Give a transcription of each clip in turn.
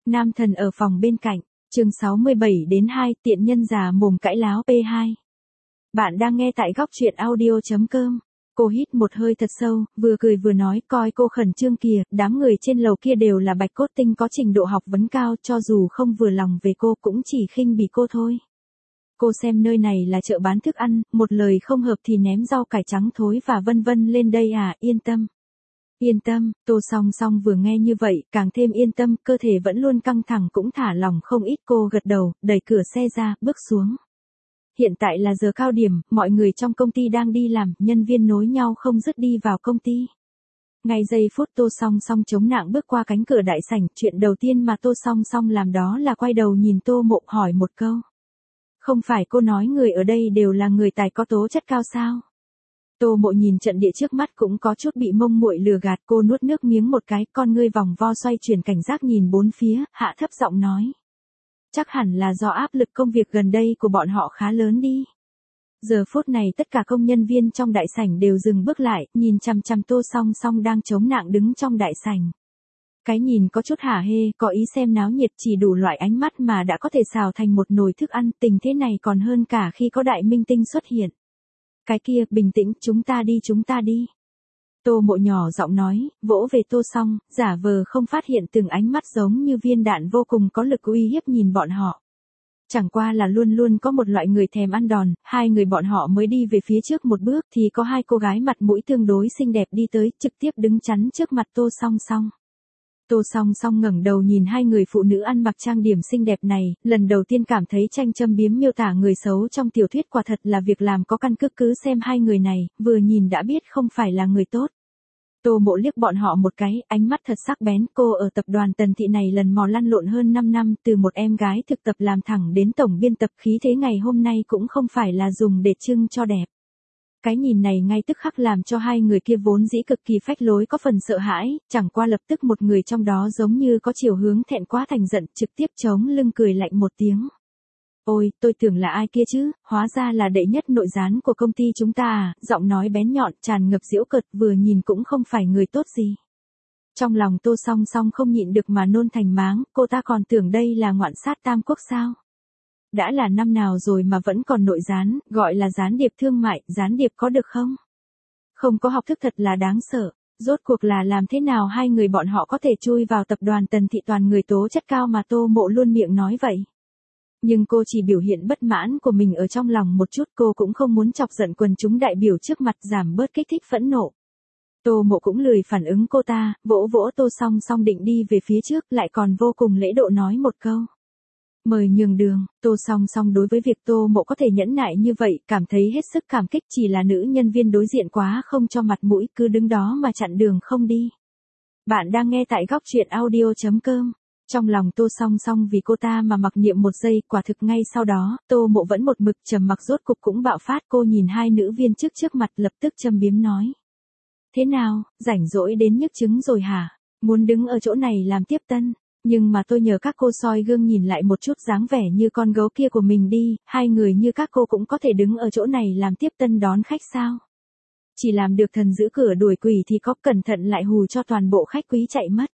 Nam thần ở phòng bên cạnh, chương 67-2, tiện nhân già mồm cãi láo P2. Bạn đang nghe tại góc truyện audio.com. Cô hít một hơi thật sâu, vừa cười vừa nói, coi cô khẩn trương kìa, đám người trên lầu kia đều là bạch cốt tinh có trình độ học vấn cao, cho dù không vừa lòng về cô cũng chỉ khinh bỉ cô thôi. Cô xem nơi này là chợ bán thức ăn, một lời không hợp thì ném rau cải trắng thối và vân vân lên đây à, yên tâm. Yên tâm, Tô Song Song vừa nghe như vậy, càng thêm yên tâm, cơ thể vẫn luôn căng thẳng cũng thả lỏng không ít. Cô gật đầu, đẩy cửa xe ra, bước xuống. Hiện tại là giờ cao điểm, mọi người trong công ty đang đi làm, nhân viên nối nhau không dứt đi vào công ty. Ngay giây phút Tô Song Song chống nạng bước qua cánh cửa đại sảnh, chuyện đầu tiên mà Tô Song Song làm đó là quay đầu nhìn Tô Mộ hỏi một câu. Không phải cô nói người ở đây đều là người tài có tố chất cao sao? Tô Mộ nhìn trận địa trước mắt cũng có chút bị mông muội lừa gạt, cô nuốt nước miếng một cái, con ngươi vòng vo xoay chuyển cảnh giác nhìn bốn phía, hạ thấp giọng nói. Chắc hẳn là do áp lực công việc gần đây của bọn họ khá lớn đi. Giờ phút này tất cả công nhân viên trong đại sảnh đều dừng bước lại, nhìn chằm chằm Tô Song Song đang chống nạng đứng trong đại sảnh. Cái nhìn có chút hả hê, có ý xem náo nhiệt, chỉ đủ loại ánh mắt mà đã có thể xào thành một nồi thức ăn, tình thế này còn hơn cả khi có đại minh tinh xuất hiện. Cái kia, bình tĩnh, chúng ta đi. Tô Mộ nhỏ giọng nói, vỗ về Tô Song, giả vờ không phát hiện từng ánh mắt giống như viên đạn vô cùng có lực uy hiếp nhìn bọn họ. Chẳng qua là luôn luôn có một loại người thèm ăn đòn, hai người bọn họ mới đi về phía trước một bước thì có hai cô gái mặt mũi tương đối xinh đẹp đi tới, trực tiếp đứng chắn trước mặt Tô Song Song. Tô Song Song ngẩng đầu nhìn hai người phụ nữ ăn mặc trang điểm xinh đẹp này, lần đầu tiên cảm thấy tranh châm biếm miêu tả người xấu trong tiểu thuyết quả thật là việc làm có căn cứ xem hai người này, vừa nhìn đã biết không phải là người tốt. Tô Mộ liếc bọn họ một cái, ánh mắt thật sắc bén, cô ở tập đoàn Tần Thị này lần mò lăn lộn hơn 5 năm, từ một em gái thực tập làm thẳng đến tổng biên tập, khí thế ngày hôm nay cũng không phải là dùng để trưng cho đẹp. Cái nhìn này ngay tức khắc làm cho hai người kia vốn dĩ cực kỳ phách lối có phần sợ hãi, chẳng qua lập tức một người trong đó giống như có chiều hướng thẹn quá thành giận, trực tiếp chống lưng cười lạnh một tiếng. Ôi, tôi tưởng là ai kia chứ, hóa ra là đệ nhất nội gián của công ty chúng ta à, giọng nói bén nhọn, tràn ngập giễu cợt, vừa nhìn cũng không phải người tốt gì. Trong lòng Tô Song Song không nhịn được mà nôn thành máng, cô ta còn tưởng đây là ngoạn sát tam quốc sao. Đã là năm nào rồi mà vẫn còn nội gián, gọi là gián điệp thương mại, gián điệp có được không? Không có học thức thật là đáng sợ, rốt cuộc là làm thế nào hai người bọn họ có thể chui vào tập đoàn Tần Thị toàn người tố chất cao mà Tô Mộ luôn miệng nói vậy. Nhưng cô chỉ biểu hiện bất mãn của mình ở trong lòng một chút, cô cũng không muốn chọc giận quần chúng đại biểu trước mặt, giảm bớt kích thích phẫn nộ. Tô Mộ cũng lười phản ứng cô ta, vỗ vỗ Tô Song Song định đi về phía trước, lại còn vô cùng lễ độ nói một câu. Mời nhường đường. Tô Song Song đối với việc Tô Mộ có thể nhẫn nại như vậy, cảm thấy hết sức cảm kích, chỉ là nữ nhân viên đối diện quá không cho mặt mũi, cứ đứng đó mà chặn đường không đi. Bạn đang nghe tại góc truyện audio.com. Trong lòng Tô Song Song vì cô ta mà mặc niệm một giây, quả thực ngay sau đó, Tô Mộ vẫn một mực trầm mặc, rốt cục cũng bạo phát. Cô nhìn hai nữ viên trước mặt lập tức châm biếm nói. Thế nào, rảnh rỗi đến nhức chứng rồi hả? Muốn đứng ở chỗ này làm tiếp tân? Nhưng mà tôi nhờ các cô soi gương nhìn lại một chút dáng vẻ như con gấu kia của mình đi, hai người như các cô cũng có thể đứng ở chỗ này làm tiếp tân đón khách sao? Chỉ làm được thần giữ cửa đuổi quỷ thì có cẩn thận lại hù cho toàn bộ khách quý chạy mất.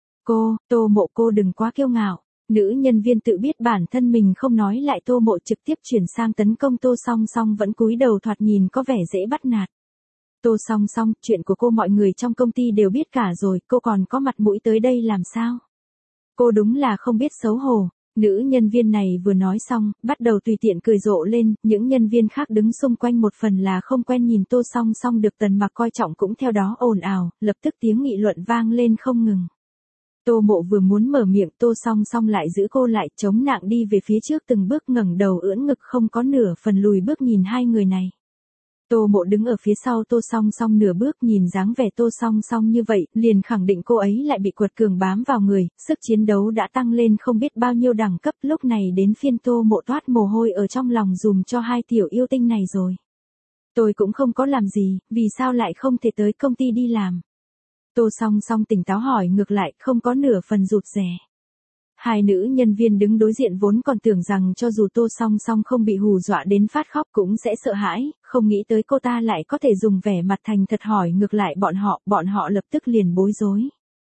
Tô Mộ cô đừng quá kiêu ngạo. Nữ nhân viên tự biết bản thân mình không nói lại, Tô Mộ trực tiếp chuyển sang tấn công Tô Song Song vẫn cúi đầu thoạt nhìn có vẻ dễ bắt nạt. Tô Song Song, chuyện của cô mọi người trong công ty đều biết cả rồi, cô còn có mặt mũi tới đây làm sao? Cô đúng là không biết xấu hổ. Nữ nhân viên này vừa nói xong, bắt đầu tùy tiện cười rộ lên, những nhân viên khác đứng xung quanh một phần là không quen nhìn Tô Song Song được Tần Mặc coi trọng cũng theo đó ồn ào, lập tức tiếng nghị luận vang lên không ngừng. Tô Mộ vừa muốn mở miệng, Tô Song Song lại giữ cô lại, chống nạng đi về phía trước từng bước, ngẩng đầu ưỡn ngực không có nửa phần lùi bước nhìn hai người này. Tô Mộ đứng ở phía sau Tô Song Song nửa bước, nhìn dáng vẻ Tô Song Song như vậy, liền khẳng định cô ấy lại bị quật cường bám vào người, sức chiến đấu đã tăng lên không biết bao nhiêu đẳng cấp, lúc này đến phiên Tô Mộ toát mồ hôi ở trong lòng dùm cho hai tiểu yêu tinh này rồi. Tôi cũng không có làm gì, vì sao lại không thể tới công ty đi làm? Tô Song Song tỉnh táo hỏi ngược lại, không có nửa phần rụt rè. Hai nữ nhân viên đứng đối diện vốn còn tưởng rằng cho dù Tô Song Song không bị hù dọa đến phát khóc cũng sẽ sợ hãi, không nghĩ tới cô ta lại có thể dùng vẻ mặt thành thật hỏi ngược lại bọn họ lập tức liền bối rối.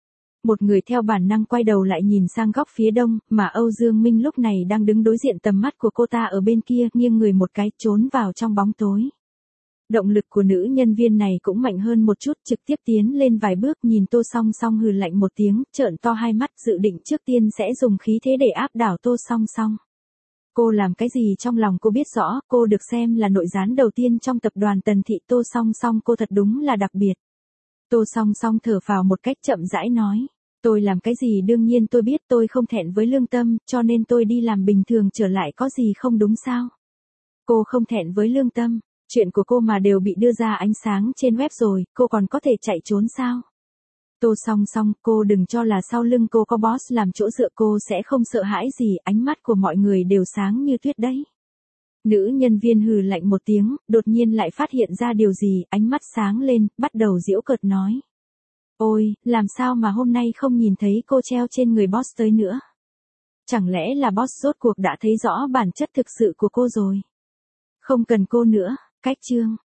Một người theo bản năng quay đầu lại nhìn sang góc phía đông, mà Âu Dương Minh lúc này đang đứng đối diện tầm mắt của cô ta ở bên kia, nghiêng người một cái, trốn vào trong bóng tối. Động lực của nữ nhân viên này cũng mạnh hơn một chút, trực tiếp tiến lên vài bước, nhìn Tô Song Song hừ lạnh một tiếng, trợn to hai mắt, dự định trước tiên sẽ dùng khí thế để áp đảo Tô Song Song. Cô làm cái gì trong lòng cô biết rõ, cô được xem là nội gián đầu tiên trong tập đoàn Tần Thị. Tô Song Song cô thật đúng là đặc biệt. Tô Song Song thở phào một cách chậm rãi nói. Tôi làm cái gì đương nhiên tôi biết, tôi không thẹn với lương tâm, cho nên tôi đi làm bình thường trở lại, có gì không đúng sao? Cô không thẹn với lương tâm, chuyện của cô mà đều bị đưa ra ánh sáng trên web rồi, cô còn có thể chạy trốn sao? Tô Song Song, cô đừng cho là sau lưng cô có boss làm chỗ dựa cô sẽ không sợ hãi gì, ánh mắt của mọi người đều sáng như tuyết đấy. Nữ nhân viên hừ lạnh một tiếng, đột nhiên lại phát hiện ra điều gì, ánh mắt sáng lên, bắt đầu giễu cợt nói. Ôi, làm sao mà hôm nay không nhìn thấy cô treo trên người boss tới nữa? Chẳng lẽ là boss rốt cuộc đã thấy rõ bản chất thực sự của cô rồi? Không cần cô nữa, cách chương.